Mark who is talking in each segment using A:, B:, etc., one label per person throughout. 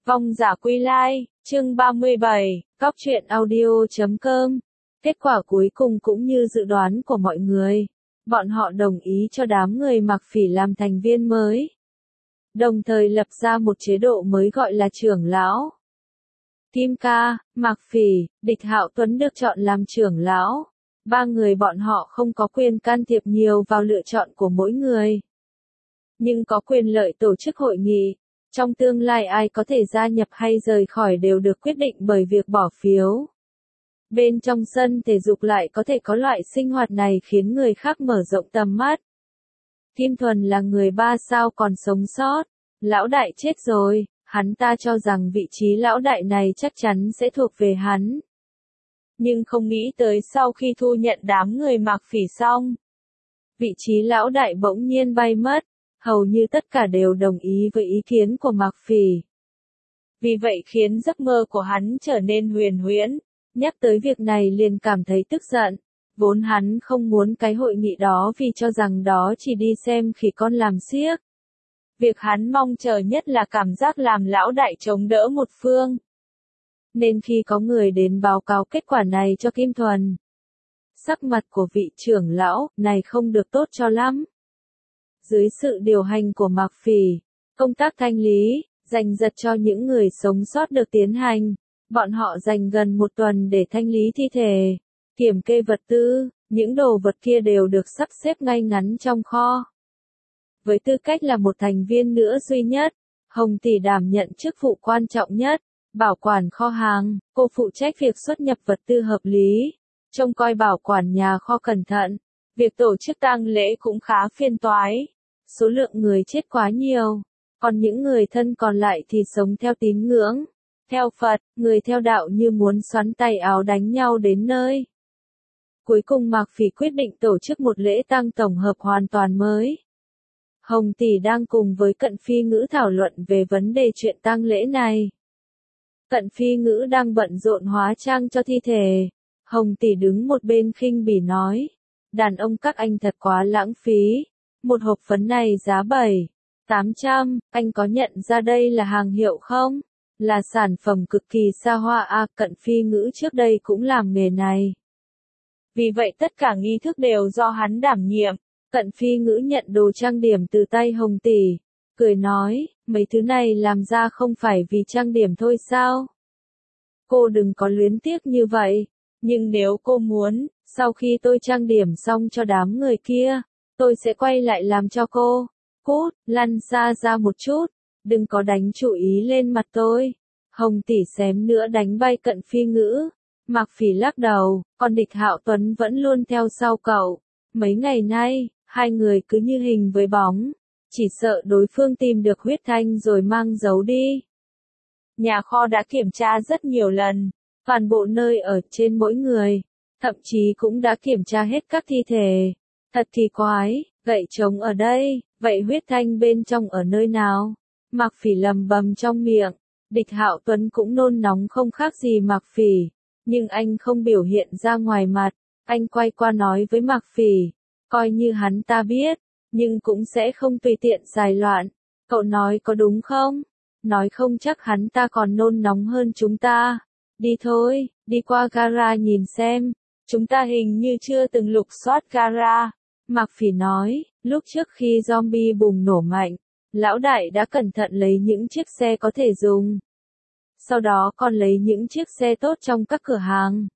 A: Vong giả quy lai, chương 37, Cóc truyện audio.com. Kết quả cuối cùng cũng như dự đoán của mọi người. Bọn họ đồng ý cho đám người Mạc Phỉ làm thành viên mới. Đồng thời lập ra một chế độ mới gọi là trưởng lão. Kim Ca, Mạc Phỉ, Địch Hạo Tuấn được chọn làm trưởng lão. Ba người bọn họ không có quyền can thiệp nhiều vào lựa chọn của mỗi người. Nhưng có quyền lợi tổ chức hội nghị. Trong tương lai ai có thể gia nhập hay rời khỏi đều được quyết định bởi việc bỏ phiếu. Bên trong sân thể dục lại có thể có loại sinh hoạt này khiến người khác mở rộng tầm mắt. Kim Thuần là người 3 sao còn sống sót. Lão đại chết rồi, hắn ta cho rằng vị trí lão đại này chắc chắn sẽ thuộc về hắn. Nhưng không nghĩ tới sau khi thu nhận đám người Mạc Phỉ xong, vị trí lão đại bỗng nhiên bay mất. Hầu như tất cả đều đồng ý với ý kiến của Mạc Phỉ. Vì vậy khiến giấc mơ của hắn trở nên huyền huyễn. Nhắc tới việc này liền cảm thấy tức giận. Vốn hắn không muốn cái hội nghị đó vì cho rằng đó chỉ đi xem khỉ con làm xiếc. Việc hắn mong chờ nhất là cảm giác làm lão đại chống đỡ một phương. Nên khi có người đến báo cáo kết quả này cho Kim Thuần, sắc mặt của vị trưởng lão này không được tốt cho lắm. Dưới sự điều hành của Mạc Phỉ, công tác thanh lý, giành giật cho những người sống sót được tiến hành. Bọn họ dành gần một tuần để thanh lý thi thể, kiểm kê vật tư, những đồ vật kia đều được sắp xếp ngay ngắn trong kho. Với tư cách là một thành viên nữa duy nhất, Hồng Tỷ đảm nhận chức vụ quan trọng nhất, bảo quản kho hàng, cô phụ trách việc xuất nhập vật tư hợp lý, trông coi bảo quản nhà kho cẩn thận. Việc tổ chức tang lễ cũng khá phiền toái. Số lượng người chết quá nhiều, còn những người thân còn lại thì sống theo tín ngưỡng. Theo Phật, người theo đạo như muốn xoắn tay áo đánh nhau đến nơi. Cuối cùng Mạc Phỉ quyết định tổ chức một lễ tang tổng hợp hoàn toàn mới. Hồng Tỷ đang cùng với Cận Phi Ngữ thảo luận về vấn đề chuyện tang lễ này. Cận Phi Ngữ đang bận rộn hóa trang cho thi thể. Hồng Tỷ đứng một bên khinh bỉ nói. Đàn ông các anh thật quá lãng phí. Một hộp phấn này giá 700-800, anh có nhận ra đây là hàng hiệu không? Là sản phẩm cực kỳ xa hoa à, Cận Phi Ngữ trước đây cũng làm nghề này. Vì vậy tất cả nghi thức đều do hắn đảm nhiệm. Cận Phi Ngữ nhận đồ trang điểm từ tay Hồng Tỷ, cười nói, mấy thứ này làm ra không phải vì trang điểm thôi sao? Cô đừng có luyến tiếc như vậy, nhưng nếu cô muốn, sau khi tôi trang điểm xong cho đám người kia, tôi sẽ quay lại làm cho cô. Cút, lăn xa ra một chút, đừng có đánh chú ý lên mặt tôi. Hồng Tỷ xém nữa đánh bay Cận Phi Ngữ. Mạc Phỉ lắc đầu, còn Địch Hạo Tuấn vẫn luôn theo sau cậu. Mấy ngày nay, hai người cứ như hình với bóng, chỉ sợ đối phương tìm được huyết thanh rồi mang giấu đi. Nhà kho đã kiểm tra rất nhiều lần, toàn bộ nơi ở trên mỗi người, thậm chí cũng đã kiểm tra hết các thi thể. Thật kỳ quái, gậy trống ở đây, vậy huyết thanh bên trong ở nơi nào? Mạc Phỉ lầm bầm trong miệng. Địch Hạo Tuấn cũng nôn nóng không khác gì Mạc Phỉ, nhưng anh không biểu hiện ra ngoài mặt. Anh quay qua nói với Mạc Phỉ, coi như hắn ta biết, nhưng cũng sẽ không tùy tiện xài loạn. Cậu nói có đúng không? Nói không chắc hắn ta còn nôn nóng hơn chúng ta. Đi thôi, đi qua gara nhìn xem. Chúng ta hình như chưa từng lục soát gara. Mạc Phỉ nói, lúc trước khi zombie bùng nổ mạnh, lão đại đã cẩn thận lấy những chiếc xe có thể dùng. Sau đó còn lấy những chiếc xe tốt trong các cửa hàng.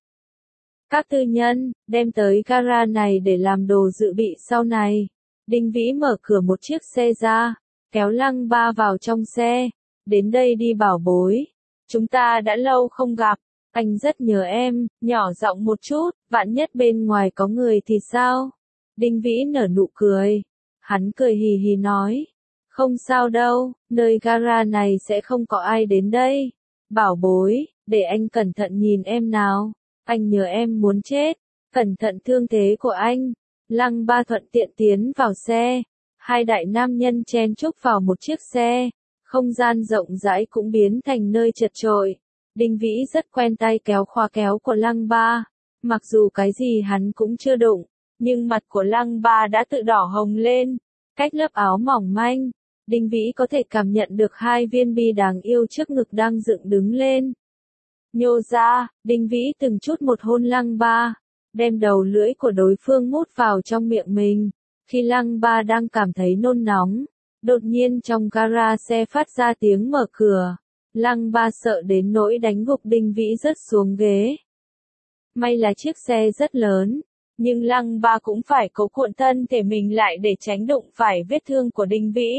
A: Các tư nhân, đem tới gara này để làm đồ dự bị sau này. Đinh Vĩ mở cửa một chiếc xe ra, kéo Lăng Ba vào trong xe. Đến đây đi bảo bối. Chúng ta đã lâu không gặp, anh rất nhớ em, nhỏ giọng một chút, vạn nhất bên ngoài có người thì sao? Đinh Vĩ nở nụ cười. Hắn cười hì hì nói. Không sao đâu, nơi gara này sẽ không có ai đến đây. Bảo bối, để anh cẩn thận nhìn em nào. Anh nhớ em muốn chết. Cẩn thận thương thế của anh. Lăng Ba thuận tiện tiến vào xe. Hai đại nam nhân chen chúc vào một chiếc xe. Không gian rộng rãi cũng biến thành nơi chật chội. Đinh Vĩ rất quen tay kéo khóa kéo của Lăng Ba. Mặc dù cái gì hắn cũng chưa đụng, nhưng mặt của Lăng Ba đã tự đỏ hồng lên. Cách lớp áo mỏng manh, Đinh Vĩ có thể cảm nhận được hai viên bi đáng yêu trước ngực đang dựng đứng lên. Nhô ra, Đinh Vĩ từng chút một hôn Lăng Ba, đem đầu lưỡi của đối phương mút vào trong miệng mình. Khi Lăng Ba đang cảm thấy nôn nóng, đột nhiên trong gara xe phát ra tiếng mở cửa. Lăng Ba sợ đến nỗi đánh gục Đinh Vĩ rớt xuống ghế. May là chiếc xe rất lớn, nhưng Lăng Ba cũng phải cố cuộn thân thể mình lại để tránh đụng phải vết thương của Đinh Vĩ.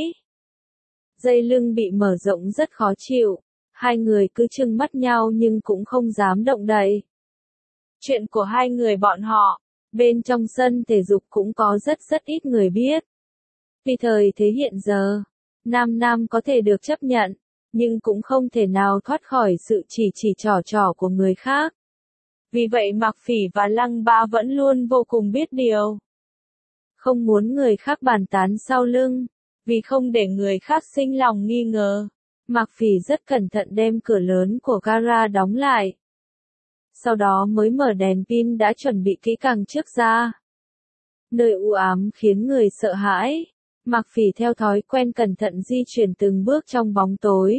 A: Dây lưng bị mở rộng rất khó chịu, hai người cứ trừng mắt nhau nhưng cũng không dám động đậy. Chuyện của hai người bọn họ, bên trong sân thể dục cũng có rất ít người biết. Vì thời thế hiện giờ, nam có thể được chấp nhận, nhưng cũng không thể nào thoát khỏi sự chỉ trỏ của người khác. Vì vậy Mạc Phỉ và Lăng Ba vẫn luôn vô cùng biết điều. Không muốn người khác bàn tán sau lưng, vì không để người khác sinh lòng nghi ngờ. Mạc Phỉ rất cẩn thận đem cửa lớn của gara đóng lại. Sau đó mới mở đèn pin đã chuẩn bị kỹ càng trước ra. Nơi u ám khiến người sợ hãi. Mạc Phỉ theo thói quen cẩn thận di chuyển từng bước trong bóng tối.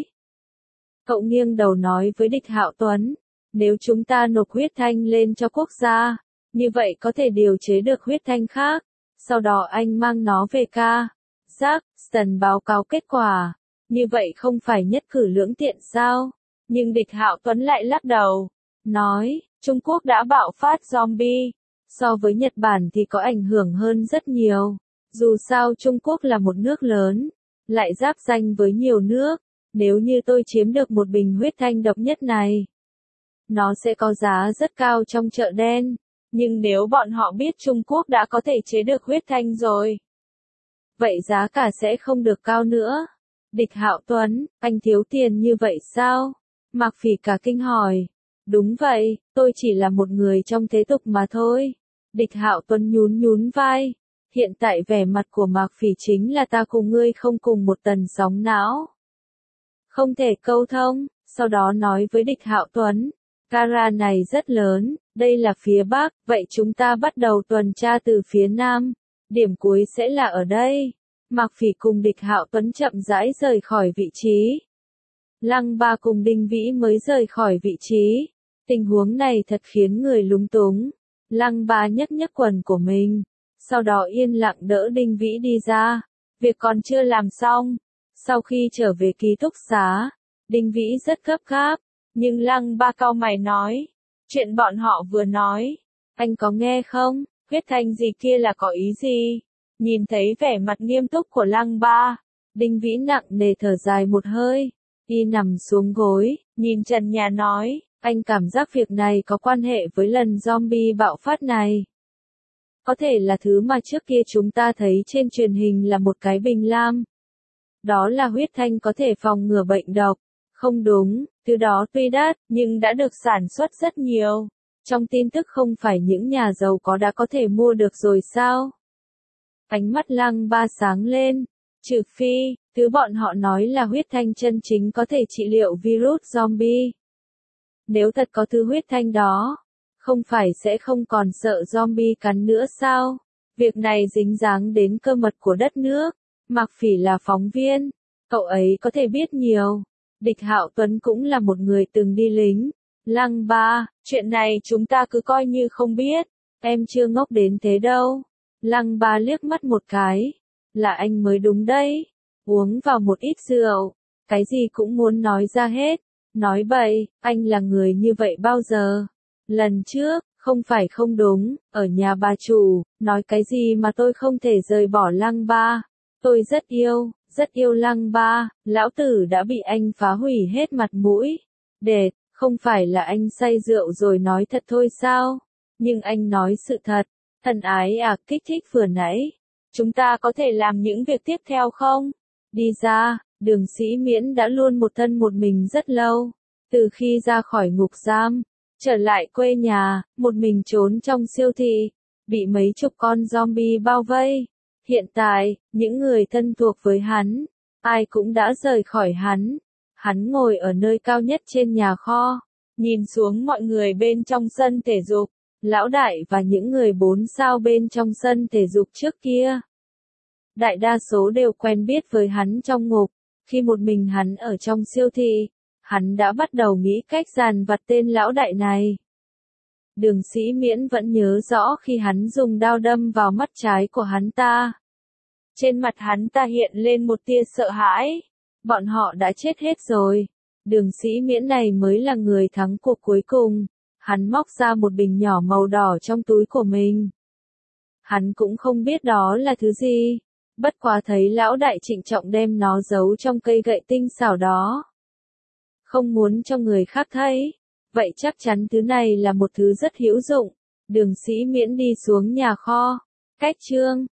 A: Cậu nghiêng đầu nói với Địch Hạo Tuấn, nếu chúng ta nộp huyết thanh lên cho quốc gia, như vậy có thể điều chế được huyết thanh khác. Sau đó anh mang nó về Kazakhstan báo cáo kết quả. Như vậy không phải nhất cử lưỡng tiện sao? Nhưng Địch Hạo Tuấn lại lắc đầu, nói, Trung Quốc đã bạo phát zombie. So với Nhật Bản thì có ảnh hưởng hơn rất nhiều. Dù sao Trung Quốc là một nước lớn, lại giáp ranh với nhiều nước. Nếu như tôi chiếm được một bình huyết thanh độc nhất này, nó sẽ có giá rất cao trong chợ đen. Nhưng nếu bọn họ biết Trung Quốc đã có thể chế được huyết thanh rồi, vậy giá cả sẽ không được cao nữa. Địch Hạo Tuấn, anh thiếu tiền như vậy sao? Mạc Phỉ cả kinh hỏi. Đúng vậy, tôi chỉ là một người trong thế tục mà thôi. Địch Hạo Tuấn nhún vai. Hiện tại vẻ mặt của Mạc Phỉ chính là ta cùng ngươi không cùng một tần sóng não. Không thể câu thông, sau đó nói với Địch Hạo Tuấn. Gara này rất lớn, đây là phía Bắc, vậy chúng ta bắt đầu tuần tra từ phía Nam. Điểm cuối sẽ là ở đây. Mạc Phỉ cùng Địch Hạo Tuấn chậm rãi rời khỏi vị trí. Lăng Ba cùng Đinh Vĩ mới rời khỏi vị trí. Tình huống này thật khiến người lúng túng. Lăng Ba nhấc quần của mình, sau đó yên lặng đỡ Đinh Vĩ đi ra. Việc còn chưa làm xong. Sau khi trở về ký túc xá, Đinh Vĩ rất gấp gáp, nhưng Lăng Ba cau mày nói, chuyện bọn họ vừa nói, anh có nghe không? Huyết thanh gì kia là có ý gì? Nhìn thấy vẻ mặt nghiêm túc của Lăng Ba, Đinh Vĩ nặng nề thở dài một hơi, y nằm xuống gối, nhìn trần nhà nói, anh cảm giác việc này có quan hệ với lần zombie bạo phát này. Có thể là thứ mà trước kia chúng ta thấy trên truyền hình là một cái bình lam. Đó là huyết thanh có thể phòng ngừa bệnh độc. Không đúng, thứ đó tuy đắt, nhưng đã được sản xuất rất nhiều. Trong tin tức không phải những nhà giàu có đã có thể mua được rồi sao? Ánh mắt Lăng Ba sáng lên. Trừ phi, thứ bọn họ nói là huyết thanh chân chính có thể trị liệu virus zombie. Nếu thật có thứ huyết thanh đó, không phải sẽ không còn sợ zombie cắn nữa sao? Việc này dính dáng đến cơ mật của đất nước. Mạc Phỉ là phóng viên, cậu ấy có thể biết nhiều. Địch Hạo Tuấn cũng là một người từng đi lính. Lăng Ba, chuyện này chúng ta cứ coi như không biết. Em chưa ngốc đến thế đâu. Lăng Ba liếc mắt một cái. Là anh mới đúng đấy. Uống vào một ít rượu. Cái gì cũng muốn nói ra hết. Nói bậy, anh là người như vậy bao giờ? Lần trước, không phải không đúng, ở nhà bà chủ, nói cái gì mà tôi không thể rời bỏ Lăng Ba. Tôi rất yêu Lăng Ba, lão tử đã bị anh phá hủy hết mặt mũi. Đệt, không phải là anh say rượu rồi nói thật thôi sao? Nhưng anh nói sự thật. Thân ái à, kích thích vừa nãy. Chúng ta có thể làm những việc tiếp theo không? Đi ra, Đường Sĩ Miễn đã luôn một thân một mình rất lâu. Từ khi ra khỏi ngục giam, trở lại quê nhà, một mình trốn trong siêu thị, bị mấy chục con zombie bao vây. Hiện tại, những người thân thuộc với hắn, ai cũng đã rời khỏi hắn. Hắn ngồi ở nơi cao nhất trên nhà kho, nhìn xuống mọi người bên trong sân thể dục, lão đại và những người 4 sao bên trong sân thể dục trước kia. đại đa số đều quen biết với hắn trong ngục. Khi một mình hắn ở trong siêu thị, hắn đã bắt đầu nghĩ cách dàn vặt tên lão đại này. Đường Sĩ Miễn vẫn nhớ rõ khi hắn dùng đao đâm vào mắt trái của hắn ta. Trên mặt hắn ta hiện lên một tia sợ hãi. Bọn họ đã chết hết rồi. Đường Sĩ Miễn này mới là người thắng cuộc cuối cùng. Hắn móc ra một bình nhỏ màu đỏ trong túi của mình. Hắn cũng không biết đó là thứ gì. Bất quá thấy lão đại trịnh trọng đem nó giấu trong cây gậy tinh xảo đó. Không muốn cho người khác thấy. Vậy chắc chắn thứ này là một thứ rất hữu dụng. Đường Sĩ Miễn đi xuống nhà kho. Cách chương